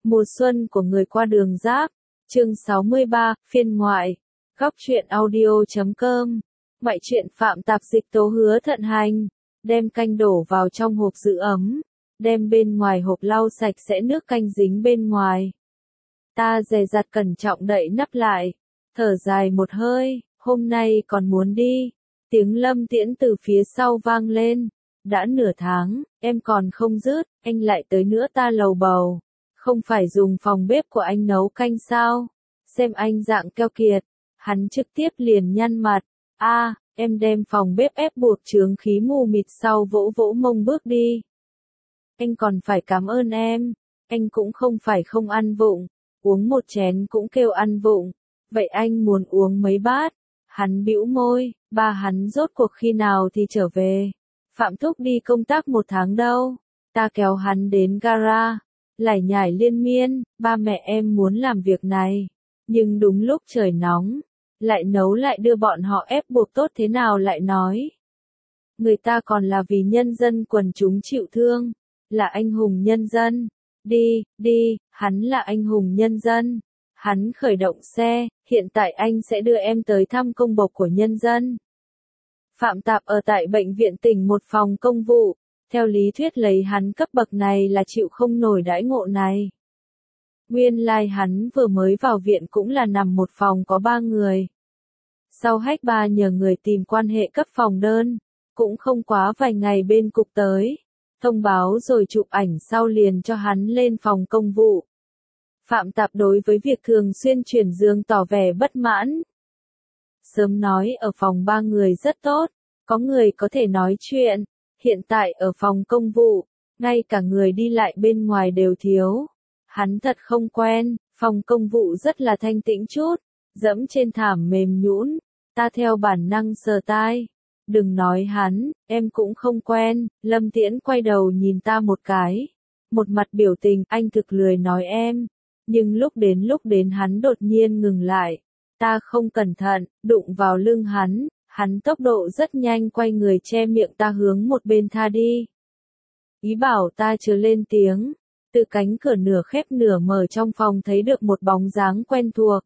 Mùa xuân của người qua đường Giáp, chương 63, phiên ngoại, góc truyện audio.com, ngoại truyện Phạm Tạp Dịch tố Hứa Thận Hành, đem canh đổ vào trong hộp giữ ấm, đem bên ngoài hộp lau sạch sẽ nước canh dính bên ngoài. Ta dè dặt cẩn trọng đậy nắp lại, thở dài một hơi, hôm nay còn muốn đi. Tiếng Lâm Tiễn từ phía sau vang lên, đã nửa tháng, em còn không dứt, anh lại tới nữa ta lầu bầu. Không phải dùng phòng bếp của anh nấu canh sao? Xem anh dạng keo kiệt. Hắn trực tiếp liền nhăn mặt. Em đem phòng bếp ép buộc chướng khí mù mịt sau vỗ vỗ mông bước đi. Anh còn phải cảm ơn em. Anh cũng không phải không ăn vụng. Uống một chén cũng kêu ăn vụng. Vậy anh muốn uống mấy bát? Hắn bĩu môi, ba hắn rốt cuộc khi nào thì trở về. Phạm Thúc đi công tác 1 tháng đâu. Ta kéo hắn đến gara. Lải nhải liên miên, ba mẹ em muốn làm việc này. Nhưng đúng lúc trời nóng, lại nấu lại đưa bọn họ ép buộc tốt thế nào lại nói. Người ta còn là vì nhân dân quần chúng chịu thương, là anh hùng nhân dân. Đi, hắn là anh hùng nhân dân. Hắn khởi động xe, hiện tại anh sẽ đưa em tới thăm công bộc của nhân dân. Phạm Tạp ở tại bệnh viện tỉnh một phòng công vụ. Theo lý thuyết lấy hắn cấp bậc này là chịu không nổi đãi ngộ này. Nguyên lai hắn vừa mới vào viện cũng là nằm một phòng có 3 người. Sau hách ba nhờ người tìm quan hệ cấp phòng đơn, cũng không quá vài ngày bên cục tới. Thông báo rồi chụp ảnh sau liền cho hắn lên phòng công vụ. Phạm Tạp đối với việc thường xuyên chuyển giường tỏ vẻ bất mãn. Sớm nói ở phòng 3 người rất tốt, có người có thể nói chuyện. Hiện tại ở phòng công vụ, ngay cả người đi lại bên ngoài đều thiếu. Hắn thật không quen, phòng công vụ rất là thanh tĩnh chút, dẫm trên thảm mềm nhũn, ta theo bản năng sờ tai. Đừng nói hắn, em cũng không quen. Lâm Tiễn quay đầu nhìn ta một cái, một mặt biểu tình anh thực lười nói em. Nhưng lúc đến hắn đột nhiên ngừng lại. Ta không cẩn thận, đụng vào lưng hắn. Hắn tốc độ rất nhanh quay người che miệng ta hướng một bên tha đi. Ý bảo ta chưa lên tiếng. Từ cánh cửa nửa khép nửa mở trong phòng thấy được một bóng dáng quen thuộc.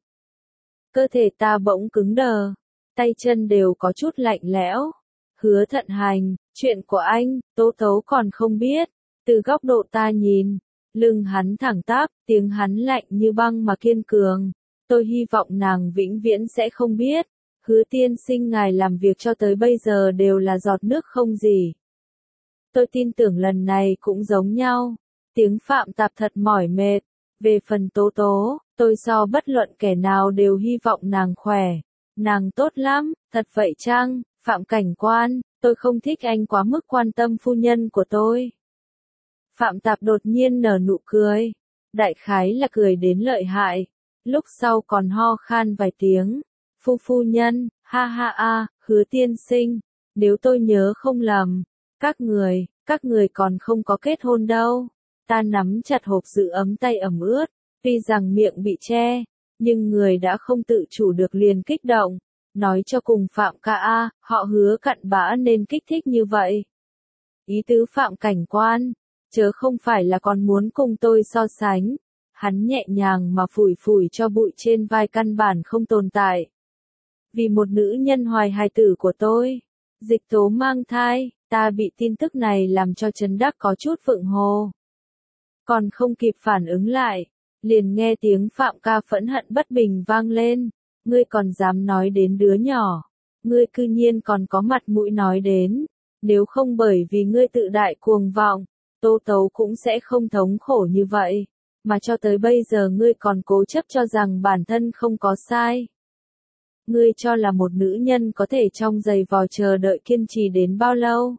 Cơ thể ta bỗng cứng đờ. Tay chân đều có chút lạnh lẽo. Hứa Thận Hành, chuyện của anh, Tố Tố còn không biết. Từ góc độ ta nhìn, lưng hắn thẳng tắp, tiếng hắn lạnh như băng mà kiên cường. Tôi hy vọng nàng vĩnh viễn sẽ không biết. Hứa tiên sinh ngài làm việc cho tới bây giờ đều là giọt nước không gì. Tôi tin tưởng lần này cũng giống nhau. Tiếng Phạm Tạp thật mỏi mệt. Về phần Tố Tố, tôi so bất luận kẻ nào đều hy vọng nàng khỏe. Nàng tốt lắm, thật vậy chăng, Phạm Cảnh Quan, tôi không thích anh quá mức quan tâm phu nhân của tôi. Phạm Tạp đột nhiên nở nụ cười. Đại khái là cười đến lợi hại. Lúc sau còn ho khan vài tiếng. Phu nhân, ha, Hứa tiên sinh, nếu tôi nhớ không lầm, các người còn không có kết hôn đâu. Ta nắm chặt hộp giữ ấm tay ẩm ướt, tuy rằng miệng bị che, nhưng người đã không tự chủ được liền kích động, nói cho cùng Phạm ca họ Hứa cặn bã nên kích thích như vậy. Ý tứ Phạm Cảnh Quan, chớ không phải là còn muốn cùng tôi so sánh. Hắn nhẹ nhàng mà phủi cho bụi trên vai căn bản không tồn tại. Vì một nữ nhân hoài hài tử của tôi, Dịch Tố mang thai, ta bị tin tức này làm cho Trấn Đắc có chút vượng hồ. Còn không kịp phản ứng lại, liền nghe tiếng Phạm ca phẫn hận bất bình vang lên. Ngươi còn dám nói đến đứa nhỏ, ngươi cư nhiên còn có mặt mũi nói đến. Nếu không bởi vì ngươi tự đại cuồng vọng, Tố Tố cũng sẽ không thống khổ như vậy. Mà cho tới bây giờ ngươi còn cố chấp cho rằng bản thân không có sai. Ngươi cho là một nữ nhân có thể trong giày vò chờ đợi kiên trì đến bao lâu?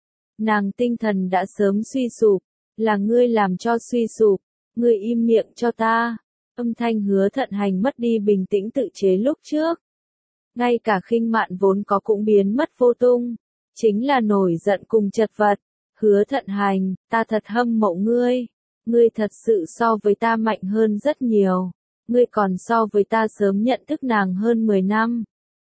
Nàng tinh thần đã sớm suy sụp, là ngươi làm cho suy sụp, ngươi im miệng cho ta. Âm thanh Hứa Thận Hành mất đi bình tĩnh tự chế lúc trước. Ngay cả khinh mạn vốn có cũng biến mất vô tung, chính là nổi giận cùng chật vật. Hứa Thận Hành, ta thật hâm mộ ngươi. Ngươi thật sự so với ta mạnh hơn rất nhiều. Ngươi còn so với ta sớm nhận thức nàng hơn 10 năm.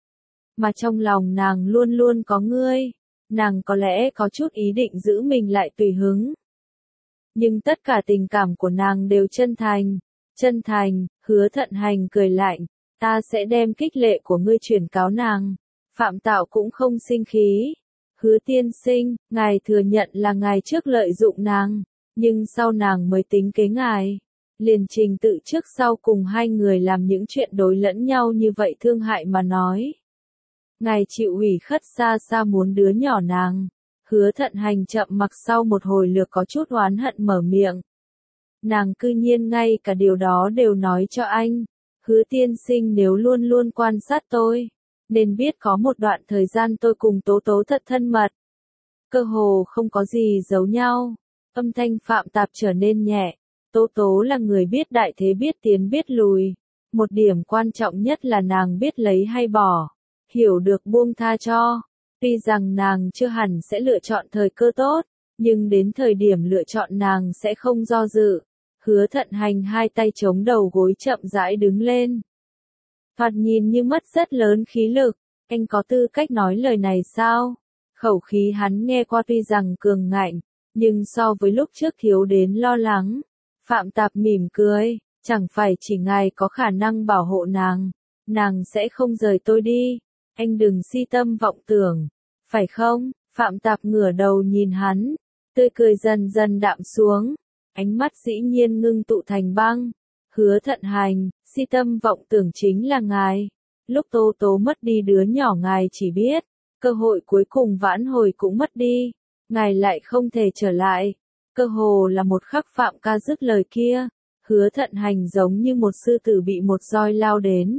Mà trong lòng nàng luôn luôn có ngươi. Nàng có lẽ có chút ý định giữ mình lại tùy hứng. nhưng tất cả tình cảm của nàng đều chân thành. Chân thành, Hứa Thận Hành cười lạnh, ta sẽ đem khích lệ của ngươi chuyển cáo nàng. Phạm Tạo cũng không sinh khí. Hứa tiên sinh, ngài thừa nhận là ngài trước lợi dụng nàng, nhưng sau nàng mới tính kế ngài. Liền trình tự trước sau cùng hai người làm những chuyện đối lẫn nhau như vậy thương hại mà nói. Ngài chịu ủy khất xa xa muốn đứa nhỏ nàng. Hứa Thận Hành chậm mặc sau một hồi lược có chút oán hận mở miệng. Nàng cư nhiên ngay cả điều đó đều nói cho anh. Hứa tiên sinh nếu luôn luôn quan sát tôi, nên biết có một đoạn thời gian tôi cùng Tố Tố thật thân mật. Cơ hồ không có gì giấu nhau. Âm thanh Phạm Tạp trở nên nhẹ. Tố Tố là người biết đại thế biết tiến biết lùi. Một điểm quan trọng nhất là nàng biết lấy hay bỏ. Hiểu được buông tha cho. Tuy rằng nàng chưa hẳn sẽ lựa chọn thời cơ tốt, nhưng đến thời điểm lựa chọn nàng sẽ không do dự. Hứa Thận Hành hai tay chống đầu gối chậm rãi đứng lên. Thoạt nhìn như mất rất lớn khí lực, anh có tư cách nói lời này sao? Khẩu khí hắn nghe qua tuy rằng cường ngạnh, nhưng so với lúc trước thiếu đến lo lắng. Phạm Tạp mỉm cười, chẳng phải chỉ ngài có khả năng bảo hộ nàng sẽ không rời tôi đi. Anh đừng si tâm vọng tưởng, phải không? Phạm Tạp ngửa đầu nhìn hắn, tươi cười dần dần đạm xuống, ánh mắt dĩ nhiên ngưng tụ thành băng. Hứa Thận Hành, si tâm vọng tưởng chính là ngài. Lúc Tố Tố mất đi đứa nhỏ ngài chỉ biết, cơ hội cuối cùng vãn hồi cũng mất đi, ngài lại không thể trở lại. Cơ hồ là một khắc Phạm ca dứt lời kia, Hứa Thận Hành giống như một sư tử bị một roi lao đến.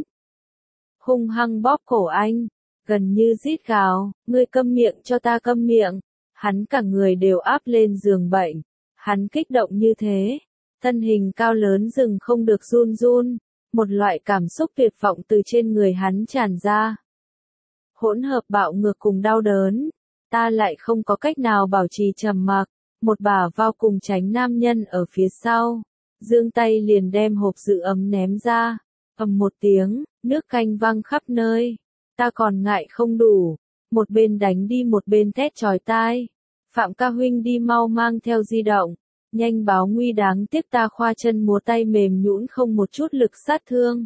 Hung hăng bóp cổ anh, gần như rít gào, ngươi câm miệng cho ta câm miệng. Hắn cả người đều áp lên giường bệnh, hắn kích động như thế, thân hình cao lớn dừng không được run run, một loại cảm xúc tuyệt vọng từ trên người hắn tràn ra. Hỗn hợp bạo ngược cùng đau đớn, ta lại không có cách nào bảo trì trầm mặc, một bả vào cùng tránh nam nhân ở phía sau, giương tay liền đem hộp giữ ấm ném ra, ầm một tiếng, nước canh văng khắp nơi, ta còn ngại không đủ, một bên đánh đi một bên thét chói tai. Phạm ca huynh đi mau mang theo di động, nhanh báo nguy đáng tiếc ta khoa chân múa tay mềm nhũn không một chút lực sát thương.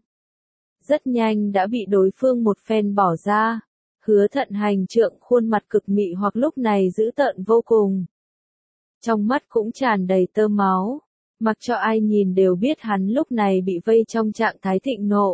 Rất nhanh đã bị đối phương một phen bỏ ra. Hứa Thận Hành trượng khuôn mặt cực mị hoặc lúc này dữ tợn vô cùng. Trong mắt cũng tràn đầy tơ máu, mặc cho ai nhìn đều biết hắn lúc này bị vây trong trạng thái thịnh nộ.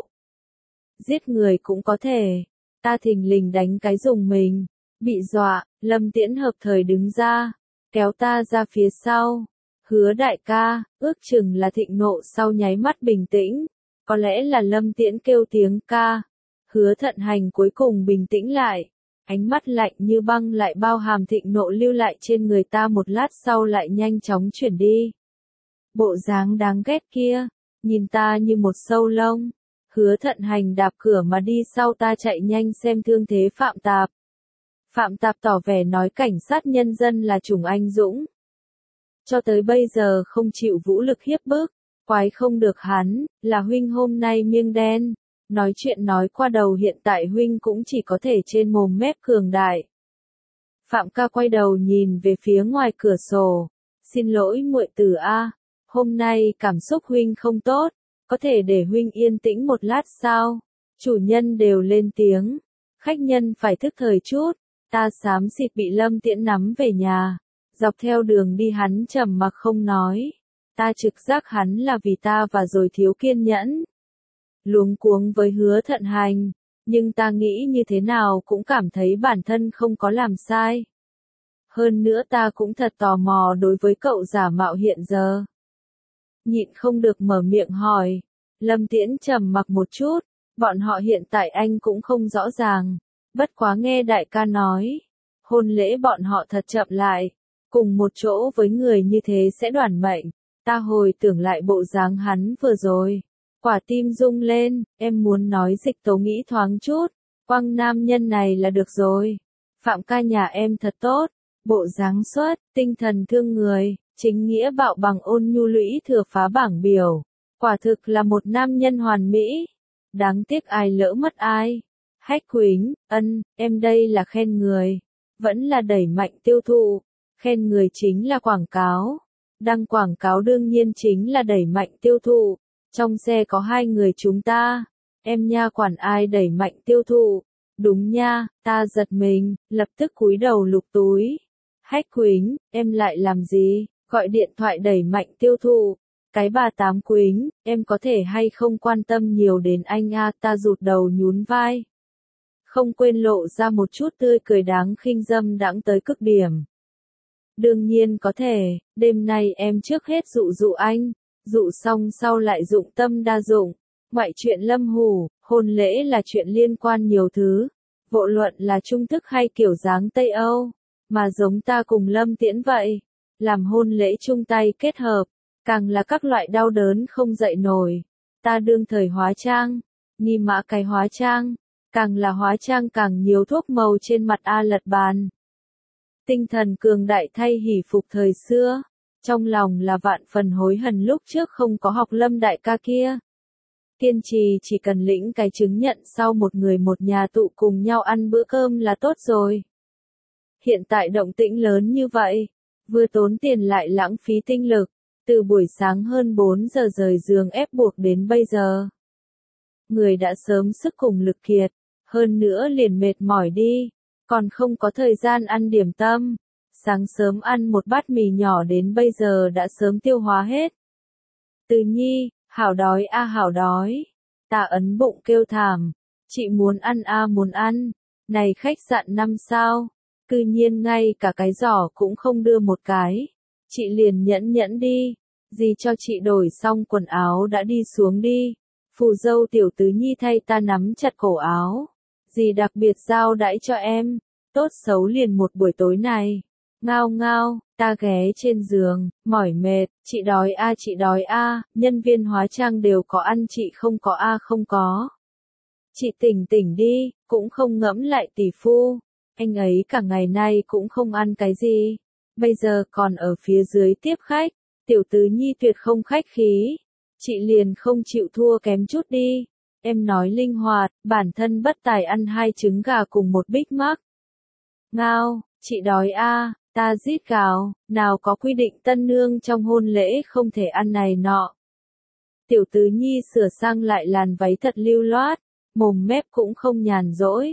Giết người cũng có thể, ta thình lình đánh cái dùng mình, bị dọa, Lâm Tiễn hợp thời đứng ra, kéo ta ra phía sau. Hứa đại ca, ước chừng là thịnh nộ sau nháy mắt bình tĩnh, có lẽ là Lâm Tiễn kêu tiếng ca. Hứa Thận Hành cuối cùng bình tĩnh lại, ánh mắt lạnh như băng lại bao hàm thịnh nộ lưu lại trên người ta một lát sau lại nhanh chóng chuyển đi. Bộ dáng đáng ghét kia, nhìn ta như một sâu lông. Hứa Thận Hành đạp cửa mà đi sau ta chạy nhanh xem thương thế Phạm Tạp. Phạm Tạp tỏ vẻ nói cảnh sát nhân dân là chủng anh dũng. Cho tới bây giờ không chịu vũ lực hiếp bức, quái không được hắn, là huynh hôm nay miêng đen. Nói chuyện nói qua đầu hiện tại huynh cũng chỉ có thể trên mồm mép cường đại. Phạm ca quay đầu nhìn về phía ngoài cửa sổ. Xin lỗi muội tử a, hôm nay cảm xúc huynh không tốt, có thể để huynh yên tĩnh một lát sao? Chủ nhân đều lên tiếng, khách nhân phải thức thời chút. Ta xám xịt bị Lâm Tiễn nắm về nhà, dọc theo đường đi hắn trầm mặc không nói. Ta trực giác hắn là vì ta và rồi thiếu kiên nhẫn. Luống cuống với Hứa Thận Hành, nhưng ta nghĩ như thế nào cũng cảm thấy bản thân không có làm sai. Hơn nữa ta cũng thật tò mò đối với cậu giả mạo hiện giờ. Nhịn không được mở miệng hỏi, Lâm Tiễn trầm mặc một chút, bọn họ hiện tại anh cũng không rõ ràng, bất quá nghe đại ca nói, hôn lễ bọn họ thật chậm lại, cùng một chỗ với người như thế sẽ đoản mệnh, ta hồi tưởng lại bộ dáng hắn vừa rồi. Quả tim rung lên, em muốn nói Dịch Tố nghĩ thoáng chút, quăng nam nhân này là được rồi. Phạm ca nhà em thật tốt, bộ dáng xuất, tinh thần thương người, chính nghĩa bạo bằng ôn nhu lũy thừa phá bảng biểu. Quả thực là một nam nhân hoàn mỹ. Đáng tiếc ai lỡ mất ai. Hách Quỳnh, em đây là khen người, vẫn là đẩy mạnh tiêu thụ. Khen người chính là quảng cáo. Đăng quảng cáo đương nhiên chính là đẩy mạnh tiêu thụ. Trong xe có 2 người chúng ta. Em nha, quản ai đẩy mạnh tiêu thụ. Đúng nha, ta giật mình, lập tức cúi đầu lục túi. Hách Quýnh, em lại làm gì? Gọi điện thoại đẩy mạnh tiêu thụ. Cái bà Tám Quýnh, em có thể hay không quan tâm nhiều đến anh a? Ta rụt đầu nhún vai. Không quên lộ ra một chút tươi cười đáng khinh dâm đãng tới cực điểm. Đương nhiên có thể, đêm nay em trước hết dụ dụ anh, dụ xong sau lại dụng tâm đa dụng. Ngoại chuyện Lâm Hủ, hôn lễ là chuyện liên quan nhiều thứ, vô luận là trung thức hay kiểu dáng Tây Âu, mà giống ta cùng Lâm Tiễn vậy, làm hôn lễ chung tay kết hợp, càng là các loại đau đớn không dậy nổi. Ta đương thời hóa trang, ni mã cái hóa trang, càng là hóa trang càng nhiều thuốc màu trên mặt a lật bàn. Tinh thần cường đại thay hỉ phục thời xưa, trong lòng là vạn phần hối hận lúc trước không có học Lâm đại ca kia. Kiên trì chỉ cần lĩnh cái chứng nhận sau một người một nhà tụ cùng nhau ăn bữa cơm là tốt rồi. Hiện tại động tĩnh lớn như vậy, vừa tốn tiền lại lãng phí tinh lực, từ buổi sáng hơn 4 giờ rời giường ép buộc đến bây giờ. Người đã sớm sức cùng lực kiệt, hơn nữa liền mệt mỏi đi, còn không có thời gian ăn điểm tâm. Sáng sớm ăn một bát mì nhỏ đến bây giờ đã sớm tiêu hóa hết. Từ Nhi, hảo đói a hảo đói. Ta ấn bụng kêu thảm, chị muốn ăn a muốn ăn. Này khách sạn 5 sao, cư nhiên ngay cả cái giỏ cũng không đưa một cái. Chị liền nhẫn nhẫn đi, dì cho chị đổi xong quần áo đã đi xuống đi. Phù dâu tiểu tứ Nhi thay ta nắm chặt cổ áo. Dì đặc biệt giao đãi cho em, tốt xấu liền một buổi tối này. Ngao ngao, ta ghé trên giường, mỏi mệt, chị đói a chị đói a, nhân viên hóa trang đều có ăn chị không có a không có. Chị tỉnh tỉnh đi, cũng không ngẫm lại tỷ phu, anh ấy cả ngày nay cũng không ăn cái gì, bây giờ còn ở phía dưới tiếp khách, tiểu tứ Nhi tuyệt không khách khí, chị liền không chịu thua kém chút đi. Em nói linh hoạt, bản thân bất tài ăn 2 trứng gà cùng một Big Mac. Ngao, chị đói a, ta rít gào, nào có quy định tân nương trong hôn lễ không thể ăn này nọ. Tiểu tứ Nhi sửa sang lại làn váy thật lưu loát, mồm mép cũng không nhàn rỗi.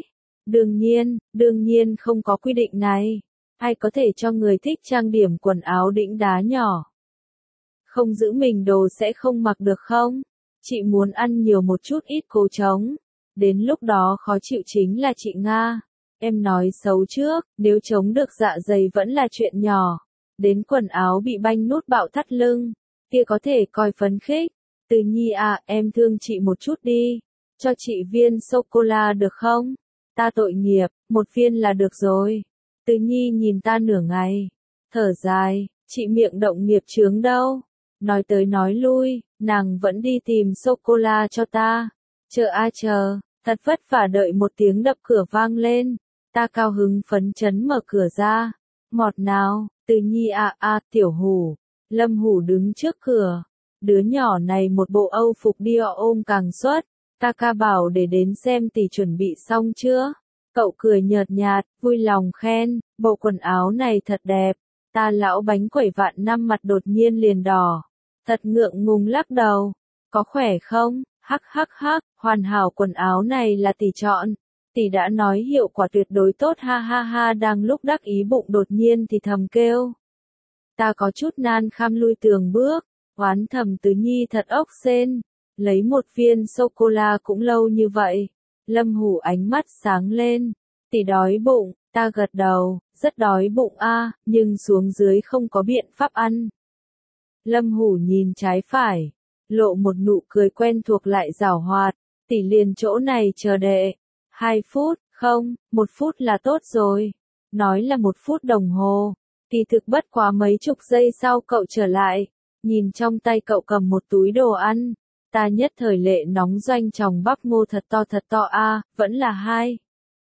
Đương nhiên không có quy định này. Ai có thể cho người thích trang điểm quần áo đĩnh đá nhỏ. Không giữ mình đồ sẽ không mặc được không? Chị muốn ăn nhiều một chút ít cố trống. Đến lúc đó khó chịu chính là chị Nga. Em nói xấu trước, nếu chống được dạ dày vẫn là chuyện nhỏ. Đến quần áo bị banh nút bạo thắt lưng, kia có thể coi phấn khích. Từ Nhi à, em thương chị một chút đi. Cho chị viên sô-cô-la được không? Ta tội nghiệp, một viên là được rồi. Từ Nhi nhìn ta nửa ngày. Thở dài, chị miệng động nghiệp chướng đâu. Nói tới nói lui, nàng vẫn đi tìm sô-cô-la cho ta. Chờ a chờ, thật vất vả đợi một tiếng đập cửa vang lên. Ta cao hứng phấn chấn mở cửa ra. Ngọt nào, Từ Nhi tiểu Hủ. Lâm Hủ đứng trước cửa. Đứa nhỏ này một bộ Âu phục Dior ôm càng xuất. Ta ca bảo để đến xem tỷ chuẩn bị xong chưa. Cậu cười nhợt nhạt, vui lòng khen, bộ quần áo này thật đẹp. Ta lão bánh quẩy vạn năm mặt đột nhiên liền đỏ. Thật ngượng ngùng lắc đầu. Có khỏe không? Hắc hắc hắc, hoàn hảo quần áo này là tỷ chọn. Tỷ đã nói hiệu quả tuyệt đối tốt ha ha ha, đang lúc đắc ý bụng đột nhiên thì thầm kêu. Ta có chút nan kham lui tường bước, oán thầm Tứ Nhi thật ốc sên, lấy một viên sô-cô-la cũng lâu như vậy. Lâm Hủ ánh mắt sáng lên, tỷ đói bụng, ta gật đầu, rất đói bụng a, nhưng xuống dưới không có biện pháp ăn. Lâm Hủ nhìn trái phải, lộ một nụ cười quen thuộc lại giảo hoạt, tỷ liền chỗ này chờ đệ. 2 phút, không, 1 phút là tốt rồi. Nói là 1 phút đồng hồ. Kỳ thực bất quá mấy chục giây sau cậu trở lại. Nhìn trong tay cậu cầm một túi đồ ăn. Ta nhất thời lệ nóng doanh tròng bắp ngô thật to a, vẫn là 2.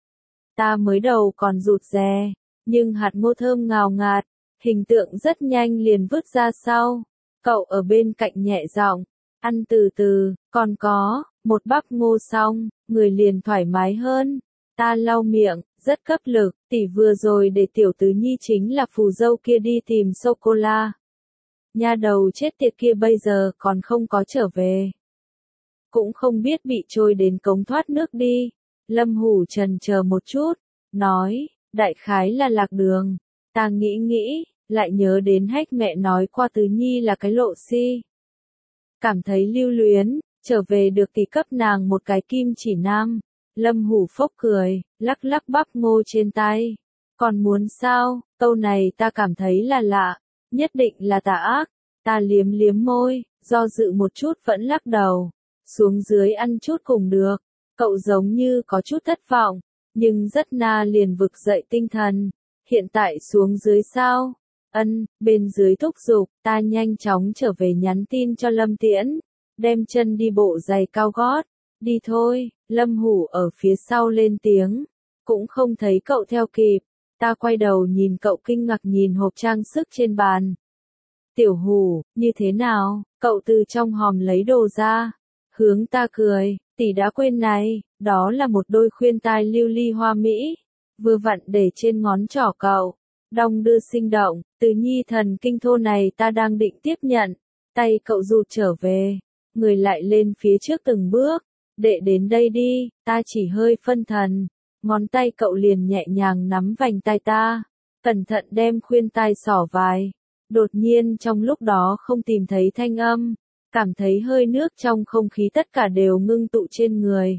Ta mới đầu còn rụt rè. Nhưng hạt ngô thơm ngào ngạt. Hình tượng rất nhanh liền vứt ra sau. Cậu ở bên cạnh nhẹ giọng. Ăn từ từ, còn có, một bắp ngô xong, người liền thoải mái hơn. Ta lau miệng, rất cấp lực, tỷ vừa rồi để tiểu Tứ Nhi chính là phù dâu kia đi tìm sô-cô-la. Nha đầu chết tiệt kia bây giờ còn không có trở về. Cũng không biết bị trôi đến cống thoát nước đi. Lâm Hủ chần chờ một chút, nói, đại khái là lạc đường. Ta nghĩ, lại nhớ đến Hách mẹ nói qua Tứ Nhi là cái lộ si. Cảm thấy lưu luyến, trở về được thì cấp nàng một cái kim chỉ nam. Lâm Hủ phốc cười, lắc lắc bắp ngô trên tay. Còn muốn sao, câu này ta cảm thấy là lạ, nhất định là tà ác. Ta liếm liếm môi, do dự một chút vẫn lắc đầu. Xuống dưới ăn chút cùng được. Cậu giống như có chút thất vọng, nhưng rất na liền vực dậy tinh thần. Hiện tại xuống dưới sao? Bên dưới thúc giục, ta nhanh chóng trở về nhắn tin cho Lâm Tiễn. Đem chân đi bộ giày cao gót. Đi thôi, Lâm Hủ ở phía sau lên tiếng. Cũng không thấy cậu theo kịp. Ta quay đầu nhìn cậu kinh ngạc nhìn hộp trang sức trên bàn. Tiểu Hủ, như thế nào? Cậu từ trong hòm lấy đồ ra. Hướng ta cười, tỷ đã quên này, đó là một đôi khuyên tai lưu ly hoa mỹ. Vừa vặn để trên ngón trỏ cậu. Đong đưa sinh động, Từ Nhi thần kinh thô này ta đang định tiếp nhận. Tay cậu rụt trở về. Người lại lên phía trước từng bước. Đệ đến đây đi, ta chỉ hơi phân thần. Ngón tay cậu liền nhẹ nhàng nắm vành tai ta. Cẩn thận đem khuyên tai xỏ vai. Đột nhiên trong lúc đó không tìm thấy thanh âm. Cảm thấy hơi nước trong không khí tất cả đều ngưng tụ trên người.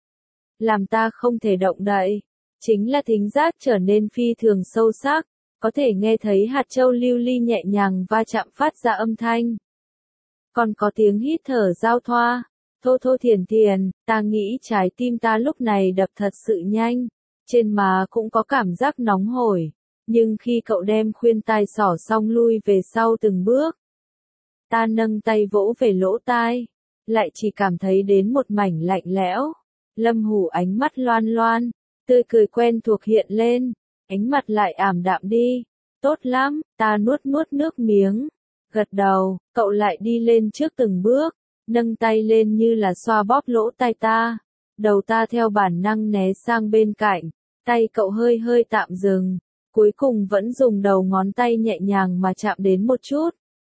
Làm ta không thể động đậy. Chính là thính giác trở nên phi thường sâu sắc. Có thể nghe thấy hạt châu lưu ly nhẹ nhàng va chạm phát ra âm thanh. Còn có tiếng hít thở giao thoa. Thô thô thiền thiền, ta nghĩ trái tim ta lúc này đập thật sự nhanh. Trên má cũng có cảm giác nóng hổi. Nhưng khi cậu đem khuyên tai xỏ xong lui về sau từng bước. Ta nâng tay vỗ về lỗ tai. Lại chỉ cảm thấy đến một mảnh lạnh lẽo. Lâm Hủ ánh mắt loan loan. Tươi cười quen thuộc hiện lên. Ánh mặt lại ảm đạm đi. Tốt lắm, ta nuốt nước miếng. Gật đầu, cậu lại đi lên trước từng bước. Nâng tay lên như là xoa bóp lỗ tai ta. Đầu ta theo bản năng né sang bên cạnh. Tay cậu hơi hơi tạm dừng. Cuối cùng vẫn dùng đầu ngón tay nhẹ nhàng mà chạm đến một chút.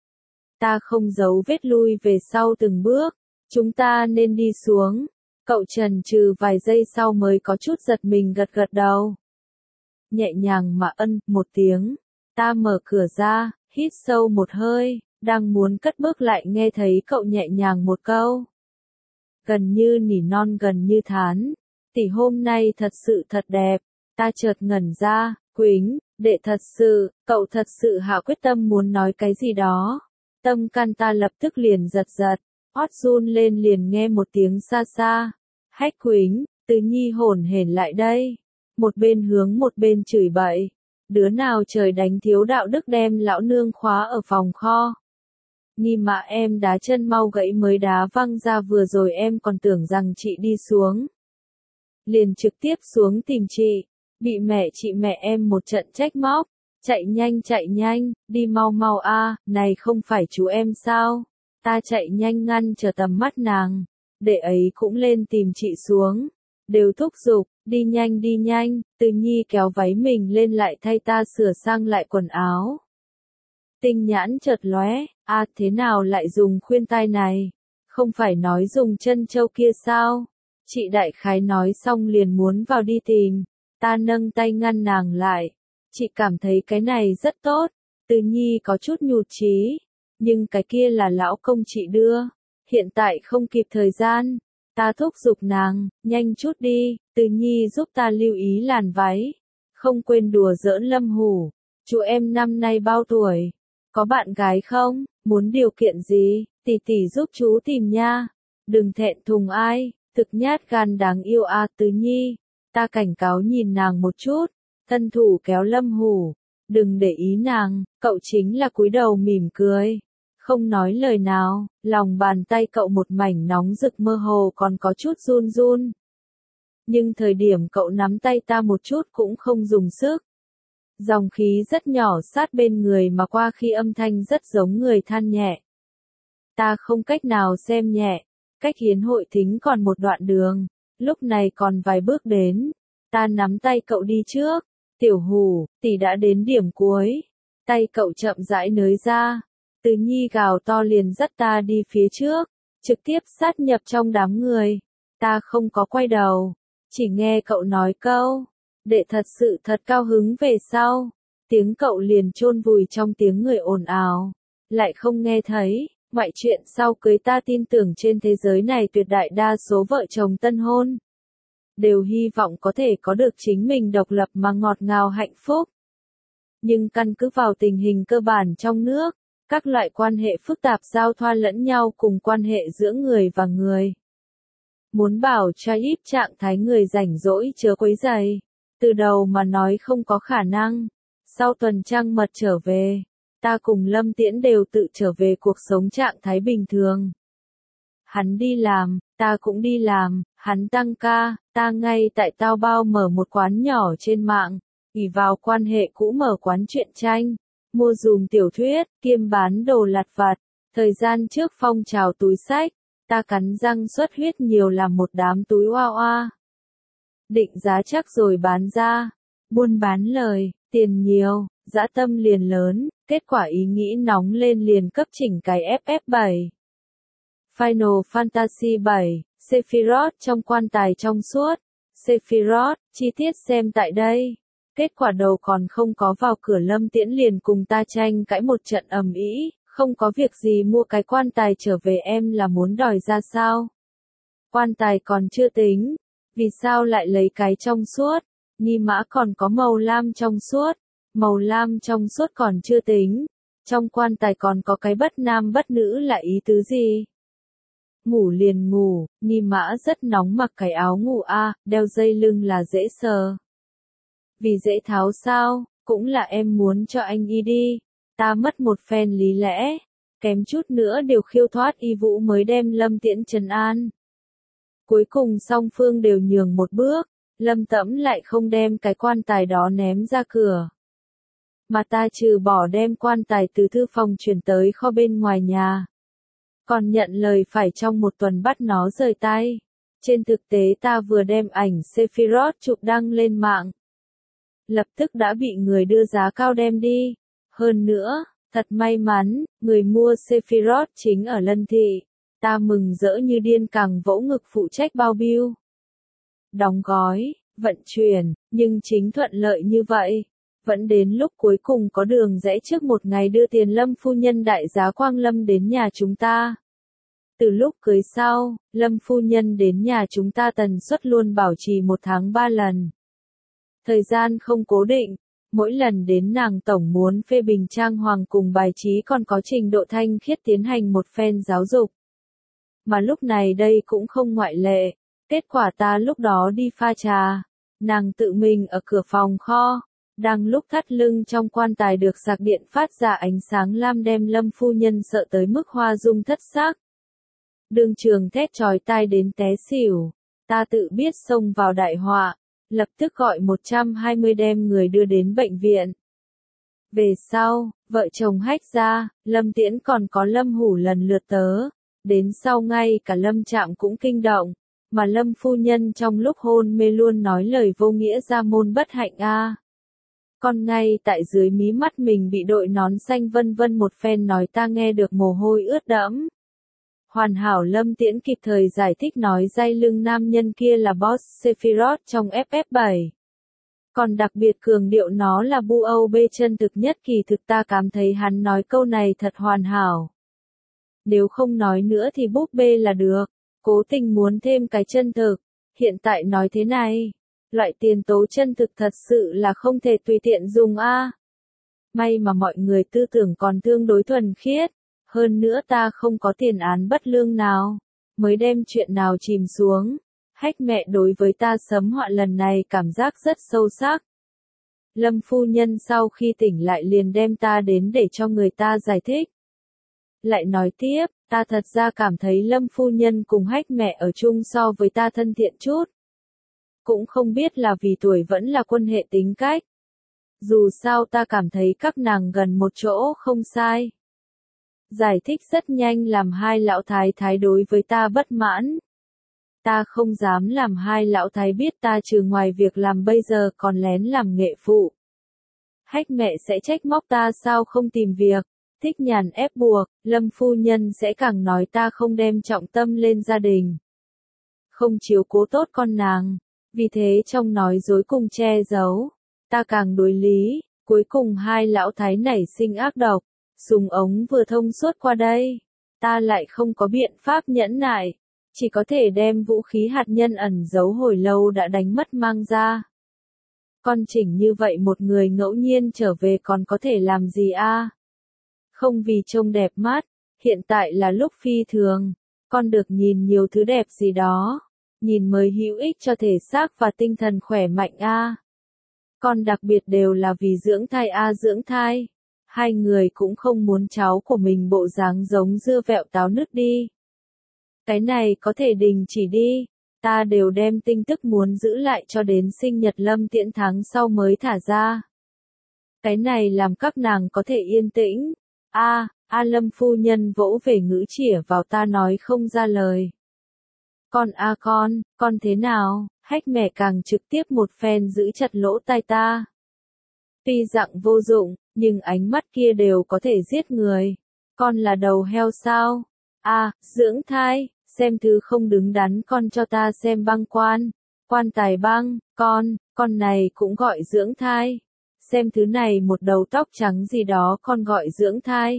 Ta không giấu vết lui về sau từng bước. Chúng ta nên đi xuống. Cậu chần chừ vài giây sau mới có chút giật mình gật gật đầu. Nhẹ nhàng mà một tiếng. Ta mở cửa ra, hít sâu một hơi, đang muốn cất bước lại nghe thấy cậu nhẹ nhàng một câu. Gần như nỉ non gần như thán. Tỷ hôm nay thật sự thật đẹp. Ta chợt ngẩn ra, Quýnh, đệ thật sự, cậu thật sự hạ quyết tâm muốn nói cái gì đó. Tâm can ta lập tức liền giật giật, hót run lên liền nghe một tiếng xa xa. Hách Quýnh, Từ Nhi hổn hển lại đây. Một bên hướng một bên chửi bậy. Đứa nào trời đánh thiếu đạo đức đem lão nương khóa ở phòng kho. Nhi mà em đá chân mau gãy mới đá văng ra vừa rồi em còn tưởng rằng chị đi xuống. Liền trực tiếp xuống tìm chị. Bị mẹ em một trận trách móc. Chạy nhanh, đi mau mau a, này không phải chú em sao? Ta chạy nhanh ngăn chờ tầm mắt nàng. Đệ ấy cũng lên tìm chị xuống. Đều thúc giục, đi nhanh, Từ Nhi kéo váy mình lên lại thay ta sửa sang lại quần áo. Tinh nhãn chợt lóe, thế nào lại dùng khuyên tai này? Không phải nói dùng chân châu kia sao? Chị đại khái nói xong liền muốn vào đi tìm. Ta nâng tay ngăn nàng lại. Chị cảm thấy cái này rất tốt. Từ Nhi có chút nhụt chí. Nhưng cái kia là lão công chị đưa. Hiện tại không kịp thời gian. Ta thúc giục nàng, nhanh chút đi. Từ Nhi giúp ta lưu ý làn váy. Không quên đùa giỡn Lâm Hủ. Chú em năm nay bao tuổi? Có bạn gái không? Muốn điều kiện gì? Tỷ tỷ giúp chú tìm nha. Đừng thẹn thùng ai. Thực nhát gan đáng yêu Từ Nhi. Ta cảnh cáo nhìn nàng một chút. Thân thủ kéo Lâm Hủ. Đừng để ý nàng, cậu chính là cúi đầu mỉm cười. Không nói lời nào, lòng bàn tay cậu một mảnh nóng rực mơ hồ còn có chút run run. Nhưng thời điểm cậu nắm tay ta một chút cũng không dùng sức. Dòng khí rất nhỏ sát bên người mà qua khi âm thanh rất giống người than nhẹ. Ta không cách nào xem nhẹ, cách hiến hội thính còn một đoạn đường, lúc này còn vài bước đến. Ta nắm tay cậu đi trước. Tiểu Hủ, tỷ đã đến điểm cuối. Tay cậu chậm rãi nới ra. Từ Nhi gào to liền dắt ta đi phía trước, trực tiếp sát nhập trong đám người. Ta không có quay đầu, chỉ nghe cậu nói câu, đệ thật sự thật cao hứng về sau. Tiếng cậu liền chôn vùi trong tiếng người ồn ào, lại không nghe thấy. Ngoại chuyện sau cưới ta tin tưởng trên thế giới này tuyệt đại đa số vợ chồng tân hôn đều hy vọng có thể có được chính mình độc lập mà ngọt ngào hạnh phúc. Nhưng căn cứ vào tình hình cơ bản trong nước, các loại quan hệ phức tạp giao thoa lẫn nhau cùng quan hệ giữa người và người. Muốn bảo cho ít trạng thái người rảnh rỗi chớ quấy rầy, từ đầu mà nói không có khả năng. Sau tuần trăng mật trở về, ta cùng Lâm Tiễn đều tự trở về cuộc sống trạng thái bình thường. Hắn đi làm, ta cũng đi làm, hắn tăng ca, ta ngay tại Tao Bao mở một quán nhỏ trên mạng, ỷ vào quan hệ cũ mở quán truyện tranh, mua dùm tiểu thuyết, kiêm bán đồ lặt vặt. Thời gian trước phong trào túi xách, ta cắn răng xuất huyết nhiều làm một đám túi oa oa. Định giá chắc rồi bán ra, buôn bán lời, tiền nhiều, dã tâm liền lớn, kết quả ý nghĩ nóng lên liền cấp chỉnh cái FF7. Final Fantasy 7, Sephiroth trong quan tài trong suốt. Sephiroth, chi tiết xem tại đây. Kết quả đầu còn không có vào cửa Lâm Tiễn liền cùng ta tranh cãi một trận ầm ĩ, không có việc gì mua cái quan tài trở về em là muốn đòi ra sao? Quan tài còn chưa tính, vì sao lại lấy cái trong suốt? Nhi mã còn có màu lam trong suốt, màu lam trong suốt còn chưa tính, trong quan tài còn có cái bất nam bất nữ là ý tứ gì? Ngủ liền ngủ, Nhi mã rất nóng mặc cái áo ngủ đeo dây lưng là dễ sờ. Vì dễ tháo sao, cũng là em muốn cho anh y đi. Ta mất một phen lý lẽ, kém chút nữa đều khiêu thoát y vũ mới đem Lâm Tiễn trấn an. Cuối cùng song phương đều nhường một bước, Lâm Tẫm lại không đem cái quan tài đó ném ra cửa. Mà ta trừ bỏ đem quan tài từ thư phòng chuyển tới kho bên ngoài nhà. Còn nhận lời phải trong một tuần bắt nó rời tay. Trên thực tế ta vừa đem ảnh Sephiroth chụp đăng lên mạng. Lập tức đã bị người đưa giá cao đem đi. Hơn nữa, thật may mắn, người mua Sephiroth chính ở Lân Thị. Ta mừng rỡ như điên càng vỗ ngực phụ trách bao bưu. Đóng gói, vận chuyển, nhưng chính thuận lợi như vậy. Vẫn đến lúc cuối cùng có đường rẽ trước một ngày đưa tiền Lâm phu nhân đại giá Quang Lâm đến nhà chúng ta. Từ lúc cưới sau, Lâm phu nhân đến nhà chúng ta tần suất luôn bảo trì 1 tháng 3 lần. Thời gian không cố định, mỗi lần đến nàng tổng muốn phê bình trang hoàng cùng bài trí còn có trình độ thanh khiết tiến hành một phen giáo dục. Mà lúc này đây cũng không ngoại lệ, kết quả ta lúc đó đi pha trà, nàng tự mình ở cửa phòng kho, đang lúc thắt lưng trong quan tài được sạc điện phát ra ánh sáng lam đem Lâm phu nhân sợ tới mức hoa dung thất sắc. Đương trường thét chói tai đến té xỉu, ta tự biết xông vào đại họa, lập tức gọi 120 đem người đưa đến bệnh viện. Về sau, vợ chồng Hách ra, Lâm Tiễn còn có Lâm Hủ lần lượt tớ, đến sau ngay cả Lâm Trạm cũng kinh động, mà Lâm phu nhân trong lúc hôn mê luôn nói lời vô nghĩa ra môn bất hạnh Còn ngay tại dưới mí mắt mình bị đội nón xanh vân vân một phen nói ta nghe được mồ hôi ướt đẫm. Hoàn hảo Lâm Tiễn kịp thời giải thích nói dây lưng nam nhân kia là boss Sephiroth trong FF7. Còn đặc biệt cường điệu nó là bu Âu bê chân thực nhất kỳ thực ta cảm thấy hắn nói câu này thật hoàn hảo. Nếu không nói nữa thì búp bê là được, cố tình muốn thêm cái chân thực, hiện tại nói thế này. Loại tiền tố chân thực thật sự là không thể tùy tiện dùng May mà mọi người tư tưởng còn tương đối thuần khiết. Hơn nữa ta không có tiền án bất lương nào, mới đem chuyện nào chìm xuống. Hách mẹ đối với ta sấm họa lần này cảm giác rất sâu sắc. Lâm phu nhân sau khi tỉnh lại liền đem ta đến để cho người ta giải thích. Lại nói tiếp, ta thật ra cảm thấy Lâm phu nhân cùng Hách mẹ ở chung so với ta thân thiện chút. Cũng không biết là vì tuổi vẫn là quan hệ tính cách. Dù sao ta cảm thấy các nàng gần một chỗ không sai. Giải thích rất nhanh làm hai lão thái thái đối với ta bất mãn. Ta không dám làm hai lão thái biết ta trừ ngoài việc làm bây giờ còn lén làm nghệ phụ. Hách mẹ sẽ trách móc ta sao không tìm việc, thích nhàn ép buộc, Lâm phu nhân sẽ càng nói ta không đem trọng tâm lên gia đình. Không chiếu cố tốt con nàng. Vì thế trong nói dối cùng che giấu, ta càng đối lý, cuối cùng hai lão thái nảy sinh ác độc. Súng ống vừa thông suốt qua đây, ta lại không có biện pháp nhẫn nại, chỉ có thể đem vũ khí hạt nhân ẩn giấu hồi lâu đã đánh mất mang ra. Con chỉnh như vậy một người ngẫu nhiên trở về còn có thể làm gì a? Không vì trông đẹp mắt, hiện tại là lúc phi thường, con được nhìn nhiều thứ đẹp gì đó, nhìn mới hữu ích cho thể xác và tinh thần khỏe mạnh a. Con đặc biệt đều là vì dưỡng thai a, dưỡng thai. Hai người cũng không muốn cháu của mình bộ dáng giống dưa vẹo táo nứt đi. Cái này có thể đình chỉ đi, ta đều đem tin tức muốn giữ lại cho đến sinh nhật Lâm Tiễn tháng sau mới thả ra. Cái này làm các nàng có thể yên tĩnh. Lâm phu nhân vỗ về ngữ chĩa vào ta nói không ra lời. Con thế nào? Hách mẹ càng trực tiếp một phen giữ chặt lỗ tai ta. Tuy rằng vô dụng, nhưng ánh mắt kia đều có thể giết người. Con là đầu heo sao? Dưỡng thai, xem thứ không đứng đắn con cho ta xem băng quan tài băng, con này cũng gọi dưỡng thai. Xem thứ này một đầu tóc trắng gì đó con gọi dưỡng thai.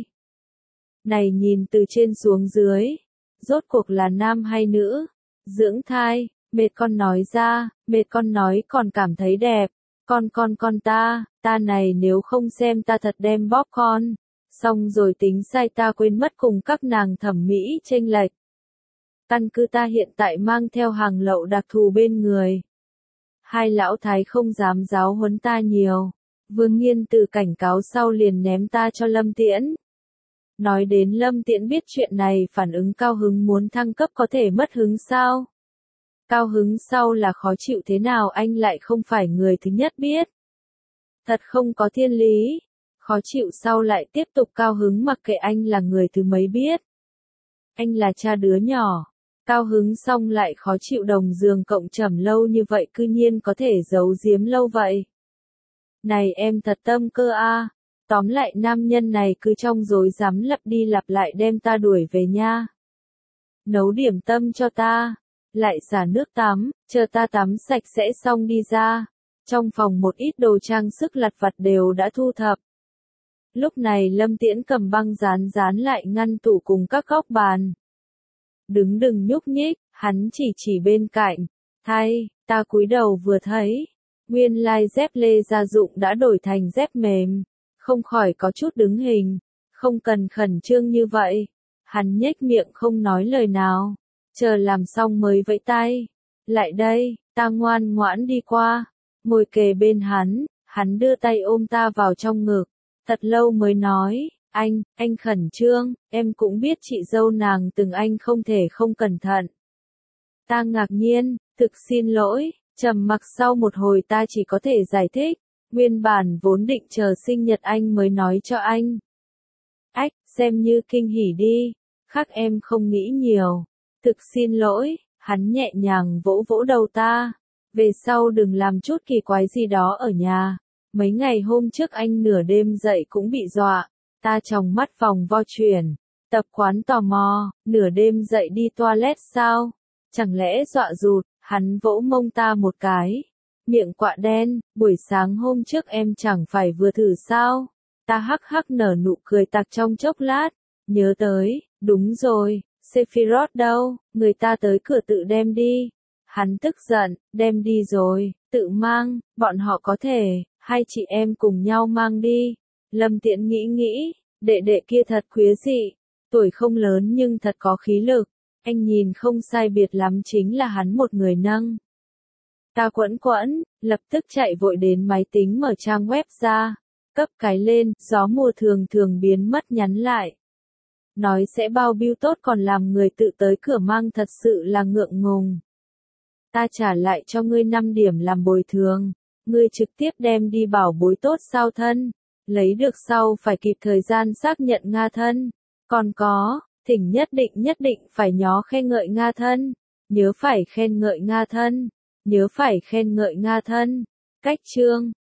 Này nhìn từ trên xuống dưới, rốt cuộc là nam hay nữ? Dưỡng thai, mệt con nói ra, mệt con nói còn cảm thấy đẹp. Con ta này nếu không xem ta thật đem bóp con. Xong rồi tính sai ta quên mất cùng các nàng thẩm mỹ chênh lệch. Căn cứ ta hiện tại mang theo hàng lậu đặc thù bên người. Hai lão thái không dám giáo huấn ta nhiều. Vương Nghiên từ cảnh cáo sau liền ném ta cho Lâm Tiễn. Nói đến Lâm Tiễn biết chuyện này phản ứng cao hứng muốn thăng cấp có thể mất hứng sao? Cao hứng sau là khó chịu thế nào anh lại không phải người thứ nhất biết. Thật không có thiên lý. Khó chịu sau lại tiếp tục cao hứng mặc kệ anh là người thứ mấy biết. Anh là cha đứa nhỏ. Cao hứng xong lại khó chịu đồng giường cộng trầm lâu như vậy cư nhiên có thể giấu giếm lâu vậy. Này em thật tâm cơ a. Tóm lại nam nhân này cứ trong rối rắm lặp đi lặp lại đem ta đuổi về nha. Nấu điểm tâm cho ta. Lại xả nước tắm, chờ ta tắm sạch sẽ xong đi ra. Trong phòng một ít đồ trang sức lặt vặt đều đã thu thập. Lúc này Lâm Tiễn cầm băng dán lại ngăn tủ cùng các góc bàn. Đừng nhúc nhích, hắn chỉ bên cạnh. Thay, ta cúi đầu vừa thấy. Nguyên lai dép lê gia dụng đã đổi thành dép mềm. Không khỏi có chút đứng hình. Không cần khẩn trương như vậy. Hắn nhếch miệng không nói lời nào. Chờ làm xong mới vẫy tay. Lại đây, ta ngoan ngoãn đi qua. Ngồi kề bên hắn đưa tay ôm ta vào trong ngực. Thật lâu mới nói, anh khẩn trương, em cũng biết chị dâu nàng từng anh không thể không cẩn thận. Ta ngạc nhiên, thực xin lỗi, trầm mặc sau một hồi ta chỉ có thể giải thích, nguyên bản vốn định chờ sinh nhật anh mới nói cho anh. Xem như kinh hỉ đi, khác em không nghĩ nhiều, thực xin lỗi, hắn nhẹ nhàng vỗ vỗ đầu ta, về sau đừng làm chút kỳ quái gì đó ở nhà. Mấy ngày hôm trước anh nửa đêm dậy cũng bị dọa, ta tròng mắt vòng vo chuyển, tập quán tò mò, nửa đêm dậy đi toilet sao? Chẳng lẽ dọa rụt, hắn vỗ mông ta một cái, miệng quạ đen, buổi sáng hôm trước em chẳng phải vừa thử sao? Ta hắc hắc nở nụ cười tặc trong chốc lát, nhớ tới, đúng rồi, Sephiroth đâu, người ta tới cửa tự đem đi. Hắn tức giận, đem đi rồi, tự mang, bọn họ có thể. Hai chị em cùng nhau mang đi. Lâm Tiễn nghĩ, đệ đệ kia thật quế dị, tuổi không lớn nhưng thật có khí lực, anh nhìn không sai biệt lắm chính là hắn một người nâng. Ta quẫn, lập tức chạy vội đến máy tính mở trang web ra, cấp cái lên, gió mùa thường biến mất nhắn lại. Nói sẽ bao bưu tốt còn làm người tự tới cửa mang thật sự là ngượng ngùng. Ta trả lại cho ngươi 5 điểm làm bồi thường. Ngươi trực tiếp đem đi bảo bối tốt sao thân, lấy được sau phải kịp thời gian xác nhận Nga thân, còn có, thỉnh nhất định phải nhó khen ngợi Nga thân, nhớ phải khen ngợi Nga thân, Cách chương